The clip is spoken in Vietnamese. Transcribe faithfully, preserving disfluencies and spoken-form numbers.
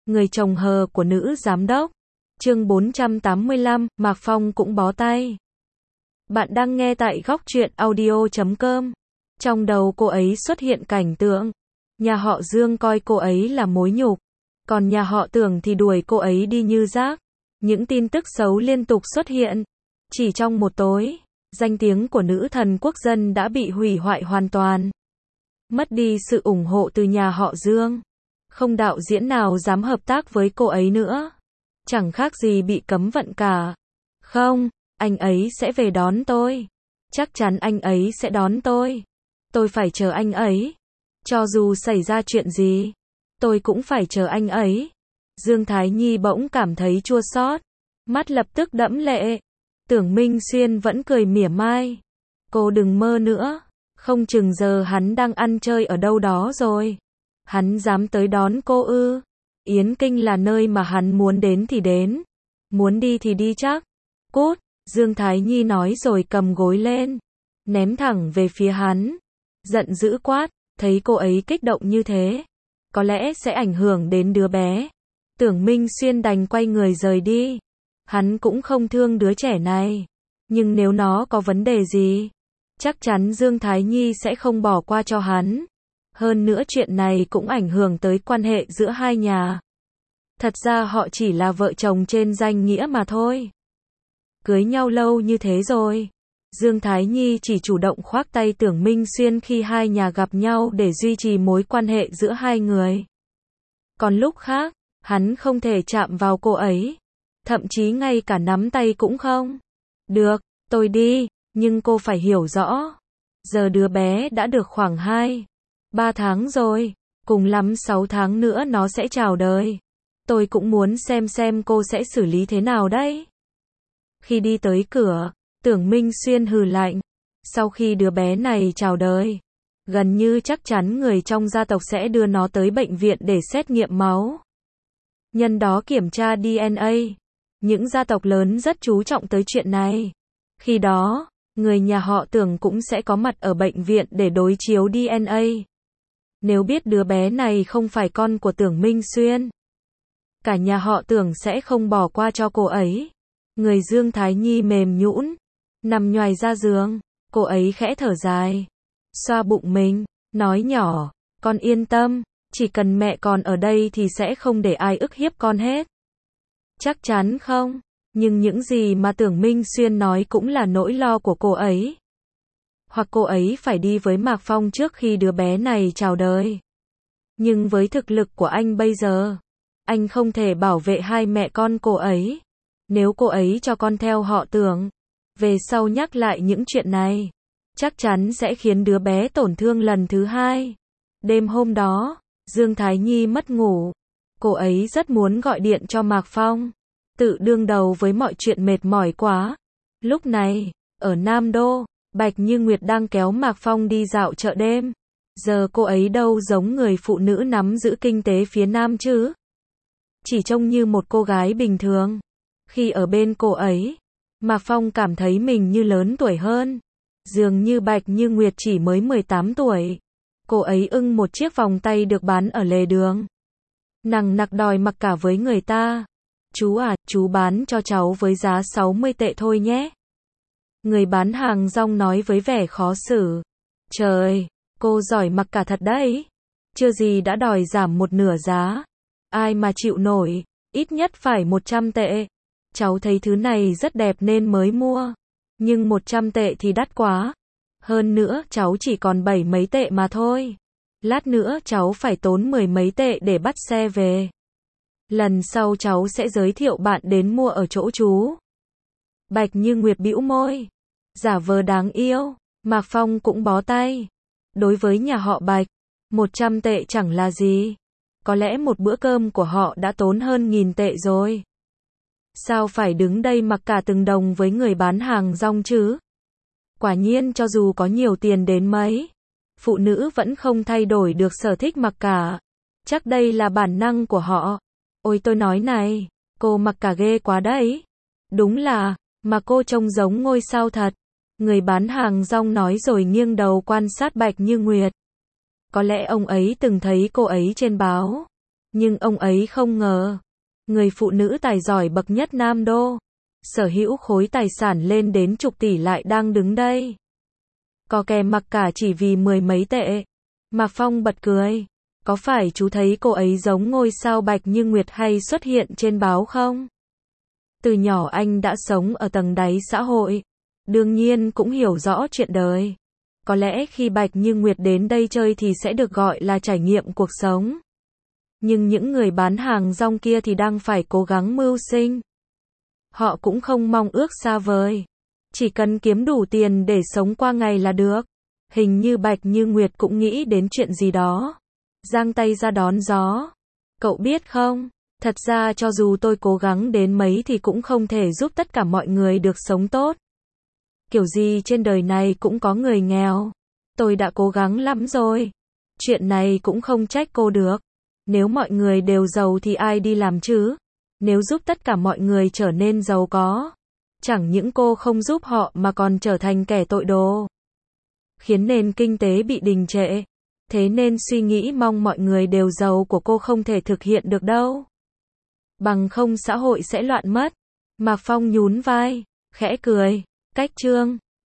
Người chồng hờ của nữ giám đốc. Chương bốn trăm tám mươi lăm, Mạc Phong cũng bó tay. Bạn đang nghe tại góc truyện audio chấm com. Trong đầu cô ấy xuất hiện cảnh tượng. Nhà họ Dương coi cô ấy là mối nhục. Còn nhà họ Tưởng thì đuổi cô ấy đi như rác. Những tin tức xấu liên tục xuất hiện. Chỉ trong một tối, danh tiếng của nữ thần quốc dân đã bị hủy hoại hoàn toàn. Mất đi sự ủng hộ từ nhà họ Dương. Không đạo diễn nào dám hợp tác với cô ấy nữa. Chẳng khác gì bị cấm vận cả. Không, anh ấy sẽ về đón tôi. Chắc chắn anh ấy sẽ đón tôi. Tôi phải chờ anh ấy. Cho dù xảy ra chuyện gì, tôi cũng phải chờ anh ấy. Dương Thái Nhi bỗng cảm thấy chua xót, mắt lập tức đẫm lệ. Tưởng Minh Xuyên vẫn cười mỉa mai. Cô đừng mơ nữa, không chừng giờ hắn đang ăn chơi ở đâu đó rồi. Hắn dám tới đón cô ư? Yến Kinh là nơi mà hắn muốn đến thì đến, muốn đi thì đi chắc. Cút, Dương Thái Nhi nói rồi cầm gối lên, ném thẳng về phía hắn. Giận dữ quát, thấy cô ấy kích động như thế, có lẽ sẽ ảnh hưởng đến đứa bé. Tưởng Minh Xuyên đành quay người rời đi. Hắn cũng không thương đứa trẻ này, nhưng nếu nó có vấn đề gì, chắc chắn Dương Thái Nhi sẽ không bỏ qua cho hắn. Hơn nữa chuyện này cũng ảnh hưởng tới quan hệ giữa hai nhà. Thật ra họ chỉ là vợ chồng trên danh nghĩa mà thôi. Cưới nhau lâu như thế rồi, Dương Thái Nhi chỉ chủ động khoác tay Tưởng Minh Xuyên khi hai nhà gặp nhau để duy trì mối quan hệ giữa hai người. Còn lúc khác, hắn không thể chạm vào cô ấy. Thậm chí ngay cả nắm tay cũng không. Được, tôi đi, nhưng cô phải hiểu rõ. Giờ đứa bé đã được khoảng hai, ba tháng rồi, cùng lắm sáu tháng nữa nó sẽ chào đời. Tôi cũng muốn xem xem cô sẽ xử lý thế nào đấy. Khi đi tới cửa, Tưởng Minh Xuyên hừ lạnh. Sau khi đứa bé này chào đời, gần như chắc chắn người trong gia tộc sẽ đưa nó tới bệnh viện để xét nghiệm máu. Nhân đó kiểm tra đê en a. Những gia tộc lớn rất chú trọng tới chuyện này. Khi đó, người nhà họ Tưởng cũng sẽ có mặt ở bệnh viện để đối chiếu đê en a. Nếu biết đứa bé này không phải con của Tưởng Minh Xuyên, cả nhà họ Tưởng sẽ không bỏ qua cho cô ấy. Người Dương Thái Nhi mềm nhũn, nằm nhoài ra giường. Cô ấy khẽ thở dài, xoa bụng mình, nói nhỏ, con yên tâm, chỉ cần mẹ còn ở đây thì sẽ không để ai ức hiếp con hết. Chắc chắn không, nhưng những gì mà Tưởng Minh Xuyên nói cũng là nỗi lo của cô ấy. Hoặc cô ấy phải đi với Mạc Phong trước khi đứa bé này chào đời. Nhưng với thực lực của anh bây giờ, anh không thể bảo vệ hai mẹ con cô ấy. Nếu cô ấy cho con theo họ Tưởng, về sau nhắc lại những chuyện này, chắc chắn sẽ khiến đứa bé tổn thương lần thứ hai. Đêm hôm đó, Dương Thái Nhi mất ngủ. Cô ấy rất muốn gọi điện cho Mạc Phong, tự đương đầu với mọi chuyện mệt mỏi quá. Lúc này, ở Nam Đô, Bạch Như Nguyệt đang kéo Mạc Phong đi dạo chợ đêm. Giờ cô ấy đâu giống người phụ nữ nắm giữ kinh tế phía Nam chứ. Chỉ trông như một cô gái bình thường. Khi ở bên cô ấy, Mạc Phong cảm thấy mình như lớn tuổi hơn. Dường như Bạch Như Nguyệt chỉ mới mười tám tuổi. Cô ấy ưng một chiếc vòng tay được bán ở lề đường. Nằng nặc đòi mặc cả với người ta. Chú à, chú bán cho cháu với giá sáu mươi tệ thôi nhé. Người bán hàng rong nói với vẻ khó xử. Trời, cô giỏi mặc cả thật đấy. Chưa gì đã đòi giảm một nửa giá. Ai mà chịu nổi, ít nhất phải một trăm tệ. Cháu thấy thứ này rất đẹp nên mới mua. Nhưng một trăm tệ thì đắt quá. Hơn nữa cháu chỉ còn bảy mấy tệ mà thôi. Lát nữa cháu phải tốn mười mấy tệ để bắt xe về. Lần sau cháu sẽ giới thiệu bạn đến mua ở chỗ chú. Bạch Như Nguyệt bĩu môi, giả vờ đáng yêu. Mạc Phong cũng bó tay. Đối với nhà họ Bạch, một trăm tệ chẳng là gì. Có lẽ một bữa cơm của họ đã tốn hơn nghìn tệ rồi. Sao phải đứng đây mặc cả từng đồng với người bán hàng rong chứ? Quả nhiên cho dù có nhiều tiền đến mấy, phụ nữ vẫn không thay đổi được sở thích mặc cả. Chắc đây là bản năng của họ. Ôi tôi nói này, cô mặc cả ghê quá đấy. Đúng là, mà cô trông giống ngôi sao thật. Người bán hàng rong nói rồi nghiêng đầu quan sát Bạch Như Nguyệt. Có lẽ ông ấy từng thấy cô ấy trên báo. Nhưng ông ấy không ngờ, người phụ nữ tài giỏi bậc nhất Nam Đô, sở hữu khối tài sản lên đến chục tỷ lại đang đứng đây. Có kẻ mặc cả chỉ vì mười mấy tệ. Mạc Phong bật cười. Có phải chú thấy cô ấy giống ngôi sao Bạch Như Nguyệt hay xuất hiện trên báo không? Từ nhỏ anh đã sống ở tầng đáy xã hội. Đương nhiên cũng hiểu rõ chuyện đời. Có lẽ khi Bạch Như Nguyệt đến đây chơi thì sẽ được gọi là trải nghiệm cuộc sống. Nhưng những người bán hàng rong kia thì đang phải cố gắng mưu sinh. Họ cũng không mong ước xa vời. Chỉ cần kiếm đủ tiền để sống qua ngày là được. Hình như Bạch Như Nguyệt cũng nghĩ đến chuyện gì đó. Giang tay ra đón gió. Cậu biết không, thật ra cho dù tôi cố gắng đến mấy thì cũng không thể giúp tất cả mọi người được sống tốt. Kiểu gì trên đời này cũng có người nghèo. Tôi đã cố gắng lắm rồi. Chuyện này cũng không trách cô được. Nếu mọi người đều giàu thì ai đi làm chứ? Nếu giúp tất cả mọi người trở nên giàu có, chẳng những cô không giúp họ mà còn trở thành kẻ tội đồ, khiến nền kinh tế bị đình trệ. Thế nên suy nghĩ mong mọi người đều giàu của cô không thể thực hiện được đâu. Bằng không xã hội sẽ loạn mất. Mạc Phong nhún vai, khẽ cười. Cách chương